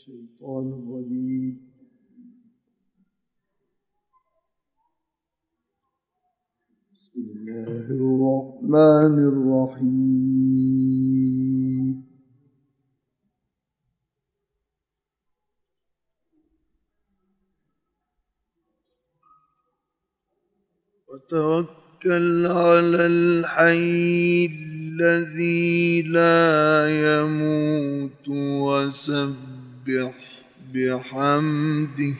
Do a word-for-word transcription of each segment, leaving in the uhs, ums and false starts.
الشيطان الرجيم. بسم الله الرحمن الرحيم. وتوكل على الحي الذي لا يموت وسبح بحمده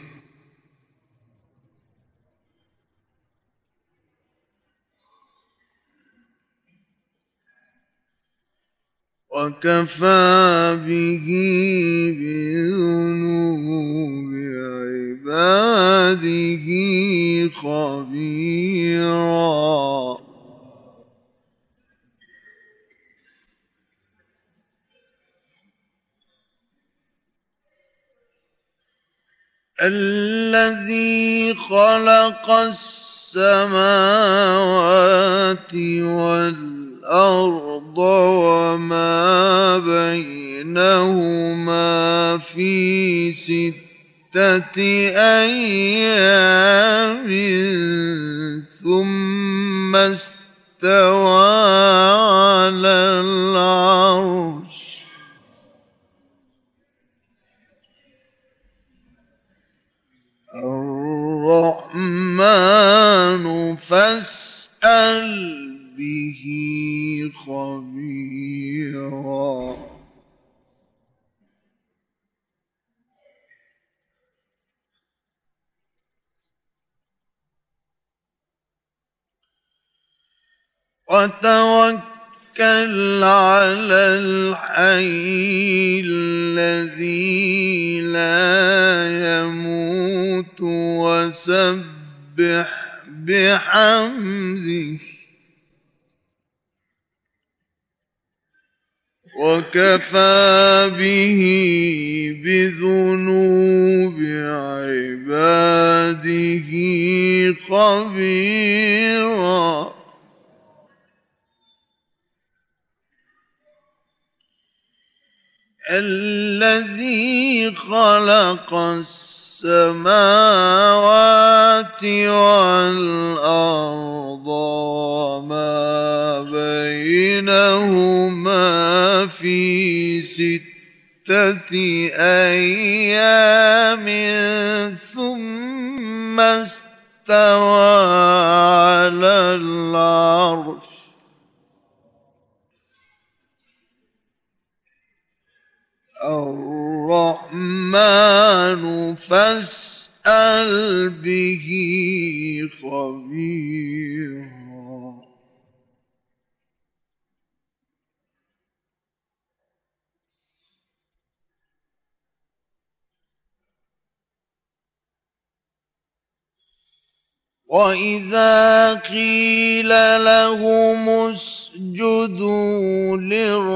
وكفى به بذنوب عباده خبيرا. الذي خلق السماوات والأرض وما بينهما في ستة أيام ثم استوى على العرش. الرحمن فاسأل به خبيرا. وتوكل على الحي الذي لا يموت وسبح بحمده وكفى به بذنوب عباده خبيرا. الذي خلق السماوات والأرض وما بينهما في ستة أيام ثم استوى على العرش. الرحمن فاسأل به خبيرا. وإذا قيل لهم اسجدوا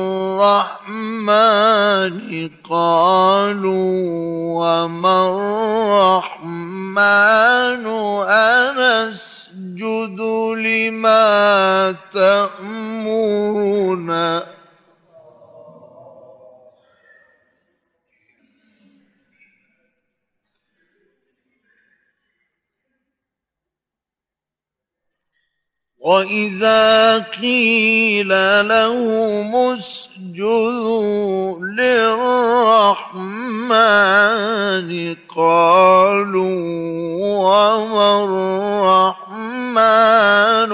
للرحمن قالوا وما الرحمن أنسجد لما تأمرنا. وإذا قيل لهم اسجدوا للرحمن قالوا وما الرحمن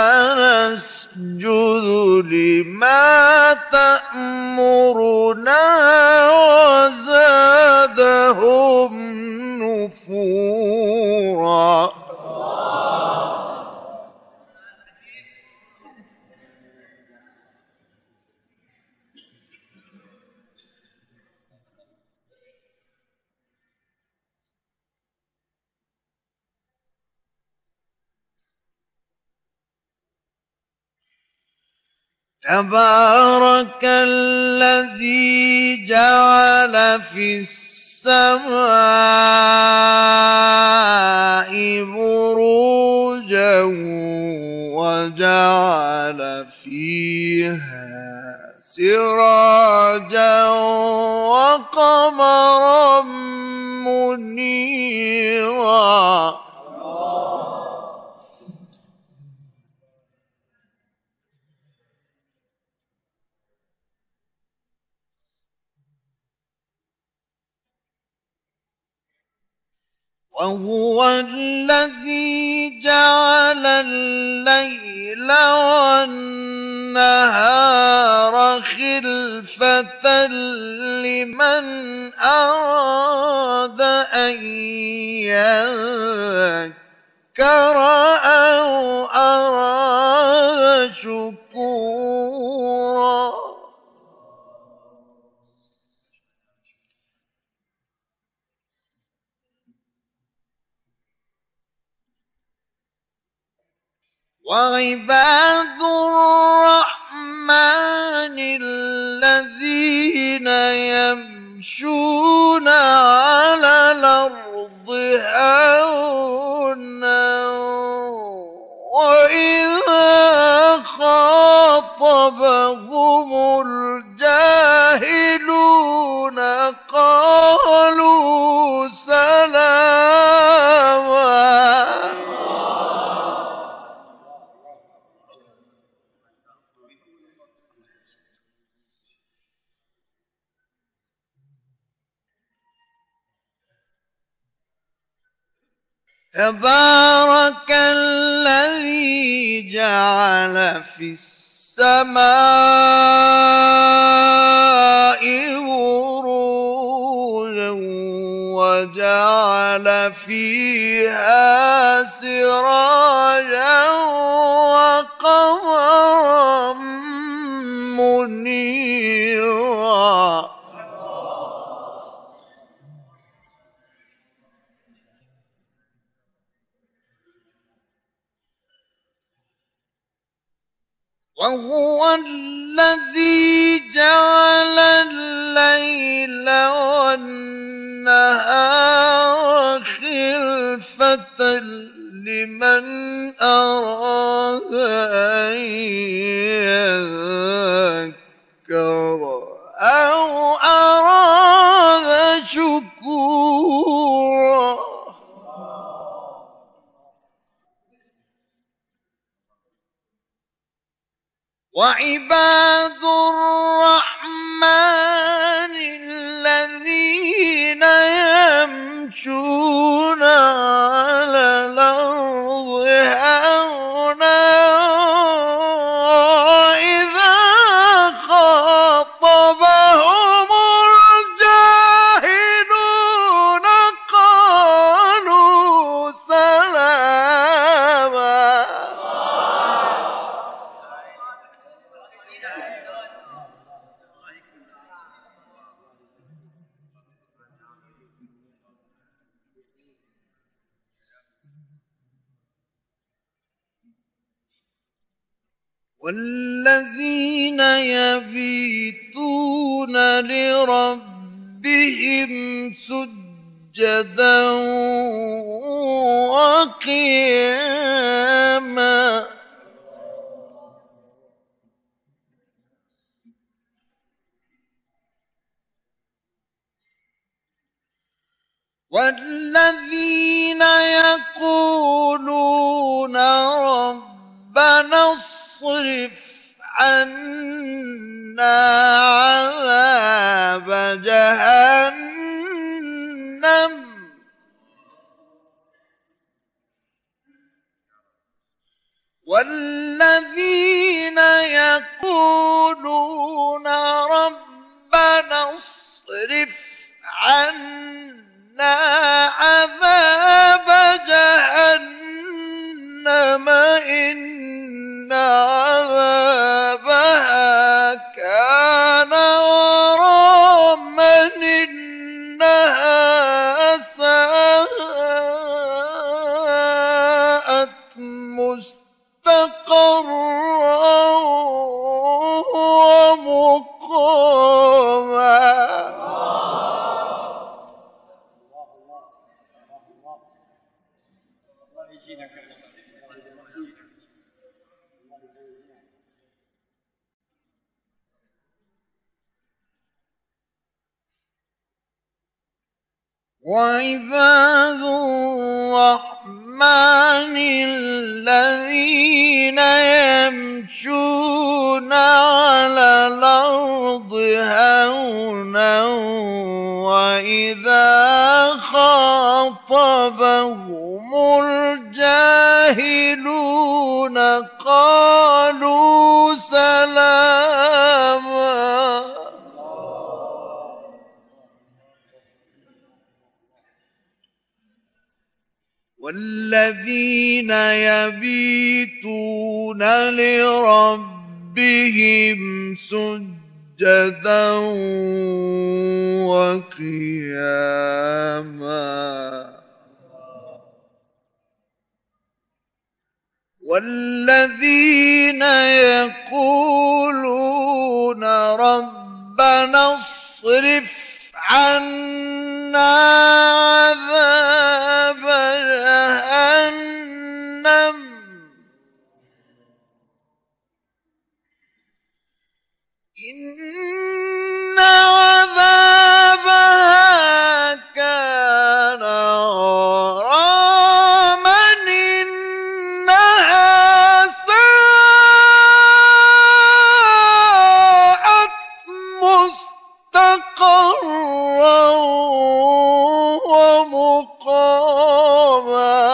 أنسجد لما تأمرنا وزادهم نفورا. تبارك الذي جعل في السماء بروجا وجعل فيها سراجا وقمرا منيرا وهو الذي جعل الليل والنهار خلفة لمن أراد أن يذكر أو أراد شكورا وعباد الرحمن الذين يمشون على الأرض هونا وإذا خاطبهم الجاهلون قالوا سلاما تبارك الذي جعل في السماء بروجا وجعل فيها سراجا وقمرا منيرا وهو الذي جعل الليل والنهار خلفة لمن أراد أن يذكر أو أراد شكورا وعباد الرحمن الذين يمشون على الأرض هونا وإذا خاطبهم الجاهلون قالوا سلاما والذين يبيتون لربهم سجدا وقياما والذين يقولون ربنا اصرف عنا عذاب جهنم والذين يقولون ربنا اصرف عنا عذاب جهنم إن عذابها كان غراما إنها ساءت مستقرا ومقاما وعباد الرحمن الذين يمشون على الأرض هونا وإذا خاطبهم الجاهلون قالوا سلاما. والذين يبيتون لربهم سجدا وقياما والذين يقولون ربنا اصرف عنا عذاب جهنم إن عذابها كان غراما إنها ساءت مستقرا ومقاما.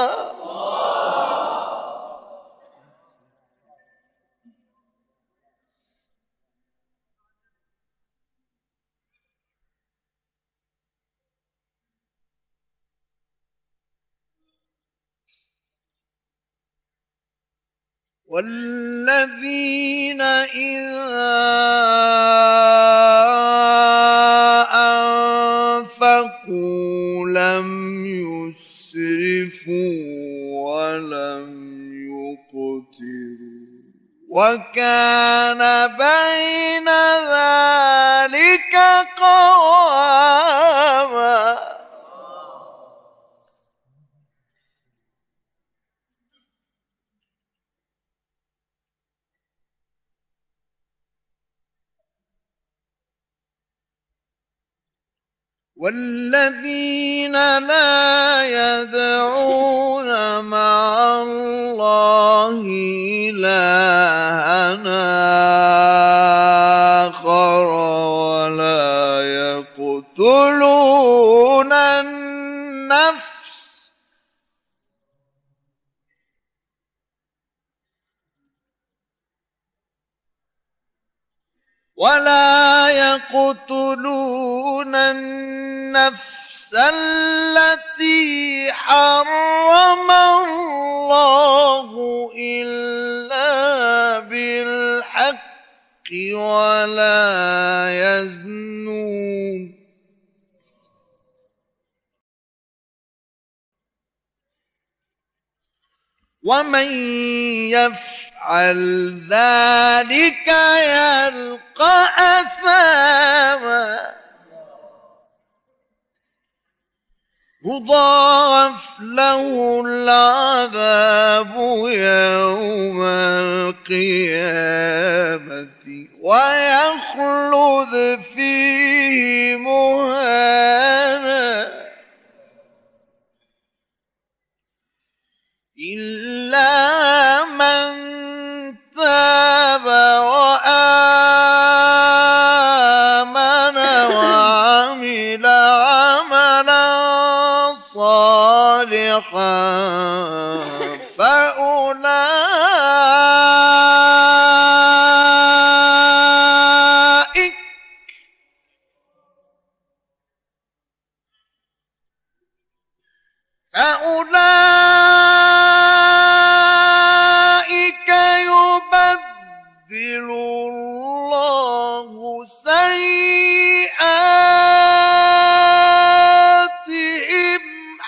والذين إذا أنفقوا لم يسرفوا ولم يقتروا وكان بين ذلك قواما. والذين لا يدعون مع الله إلهًا آخر ولا يقتلون النفس ولا يقتلون النفس التي حرم الله إلا بالحق ولا يزنون ومن يفعل ذلك يلقى أثاما يضاعف له العذاب يوم القيامة ويخلد فيه مهانا إلا من تاب وآمن وعمل عملا صالحا فأولئك فأولئك يبدل الله سيئاتهم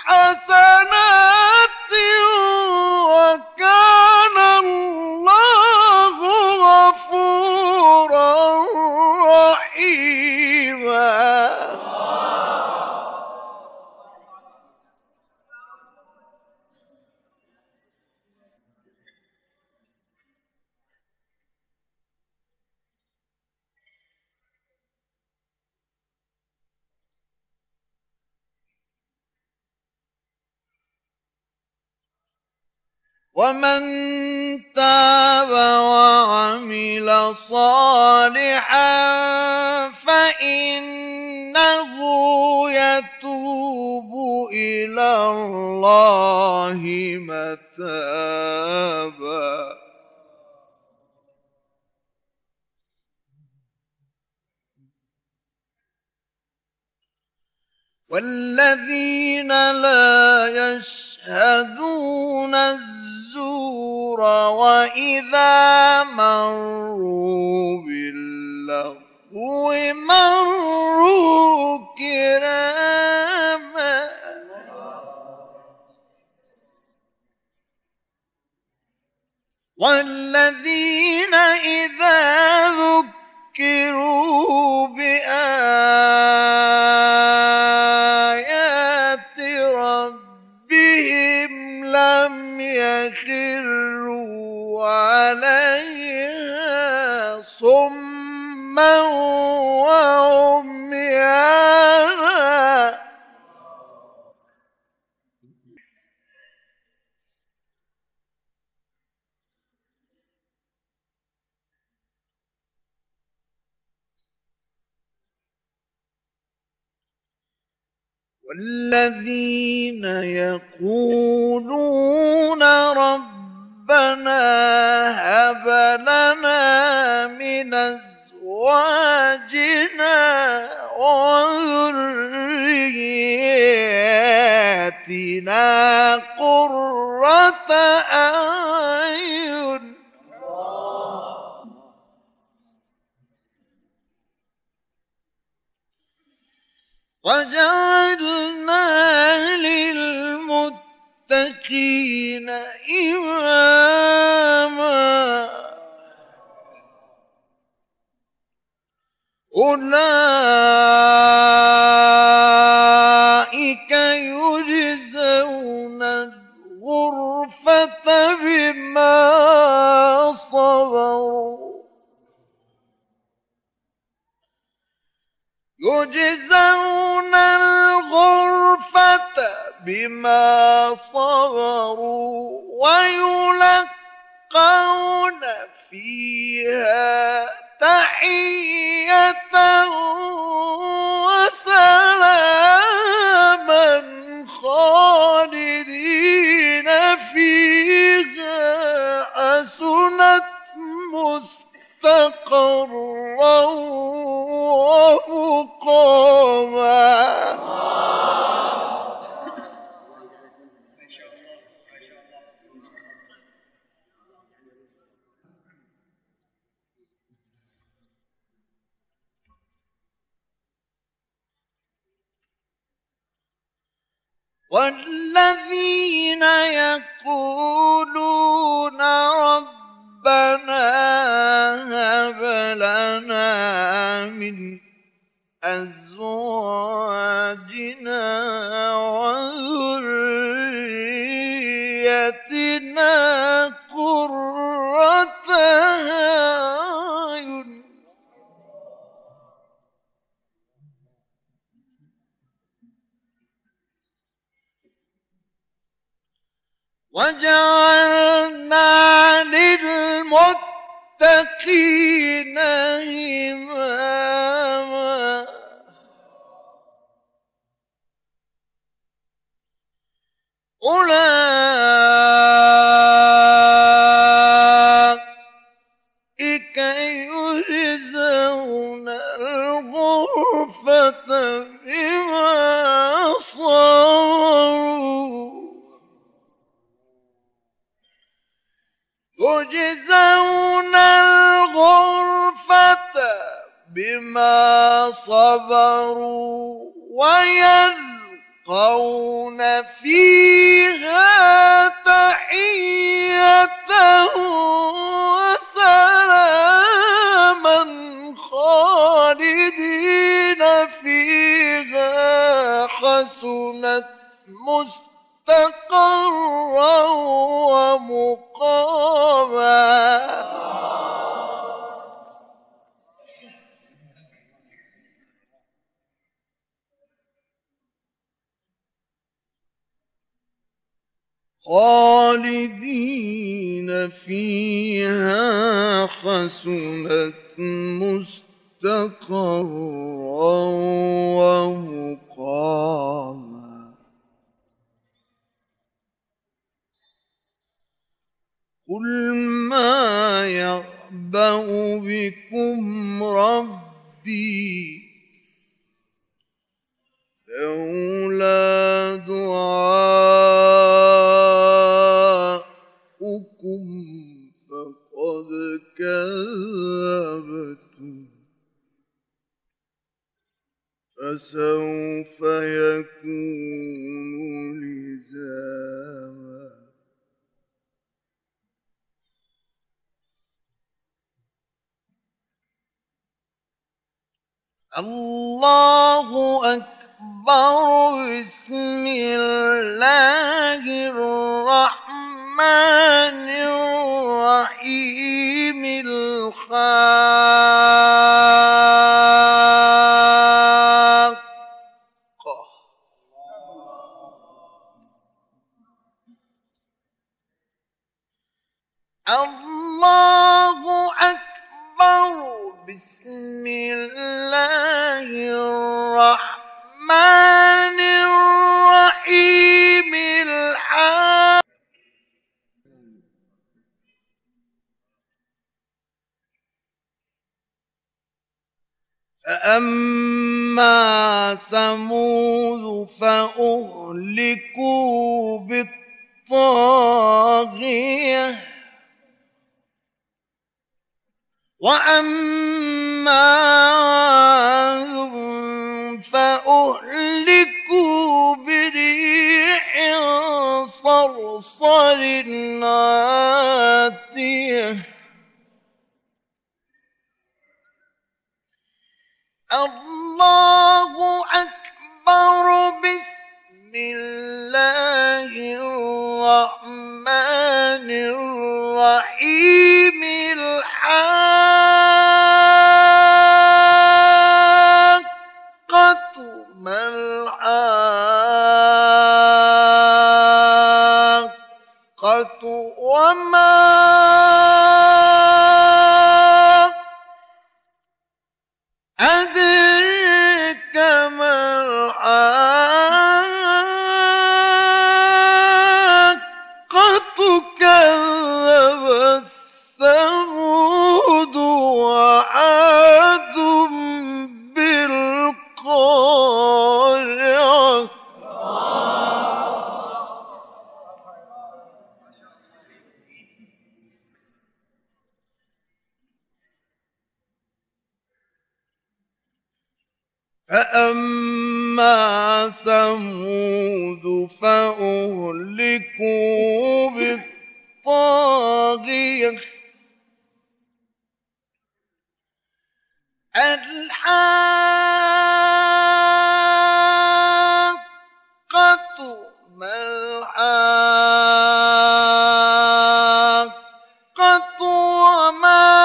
حسنات وكان الله غفورا رحيما. ومن تاب وعمل صالحا فإنه يتوب إلى الله متابا. والذين لا يشهدون الزور وإذا مروا باللغو مروا كراما. والذين إذا ذكروا بآيات ربهم لم يخروا عليها صما وعميانا. والذين يقولون ربنا هب لنا من أزواجنا وذرياتنا قرة أعين وجعلنا للمتقين إماما. أولئك يجزون الغرفة بما صبروا يجزون الغرفة بما صبروا ويلقون فيها تحية وسلاما خالدين فيها حسنت مستقرا ومقاما. والذين يقولون ربنا هب لنا من أزواجنا وذريتنا قرة أعين وجعلنا للمتقين إماما. أولئك يجزون الغرفة بما صبروا يجزون الغرفة بما صبروا ويلقون فيها تحية وسلاما خالدين فيها حسنت مستقرا ومقاما. خالدين خالدين فيها حسنت مستقرا ومقاما قل ما يعبأ بكم ربي لولا دعاؤكم فقد كذبتم فسوف يكون لزاما الله أكبر بسم الله الرحمن الرحيم الحاقة الله أكبر بسم الله الرحمن الرحيم الحاقة فأما ثمود فأهلكوا بالطاغية وأما عاد فأهلكوا بريح صرصر عاتية الله أكبر بسم الله الرحمن الرحيم الحاقة ما الحاقة وما أدريك ما الحاقة كذبت ثمود وعاد بالقارعة فأما ثمود فأهلكوا بالطاغية الحاقة ما الحاقة وما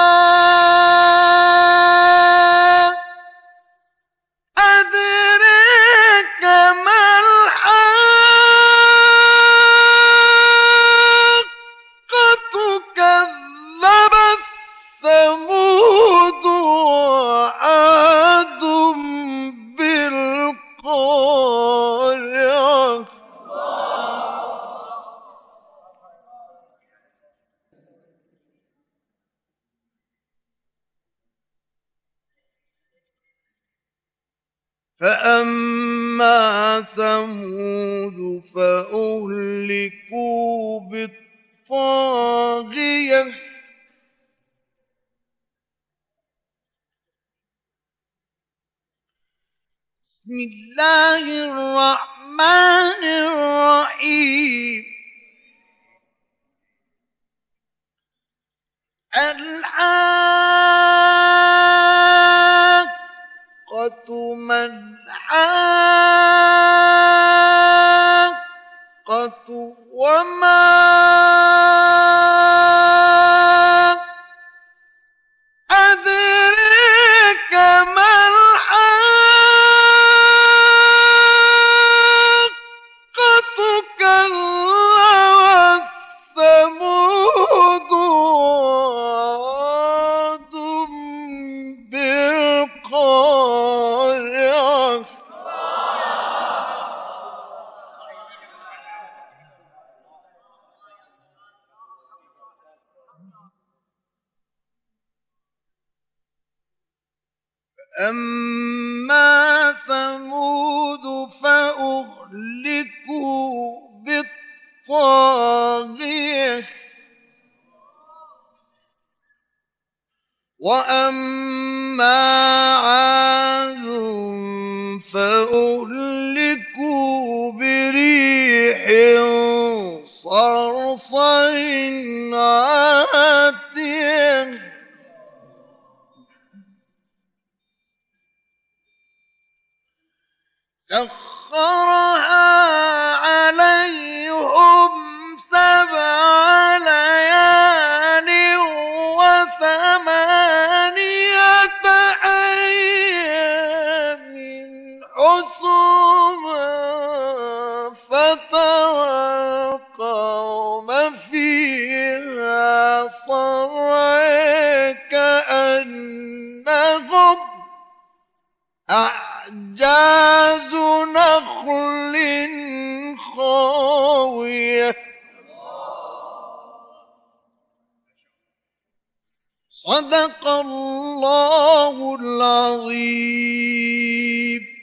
أدريك ما الحاقة كذبت ثمود وعاد بالقارعة فأما ثمود فأهلكوا بالطاغية بسم الله الرحمن الرحيم الحاقة ما الحاقة وما أدريك ما الحاقة كذبت وأما ثمود فأهلكوا بالطاغية وأما عاد فأهلكوا بريح صرصر عاتية سخرها عليهم سبع ليال وثمانية أيام حسوما فترى القوم فيها صرعى كأنهم أعجاز نخل خاوية صدق الله العظيم.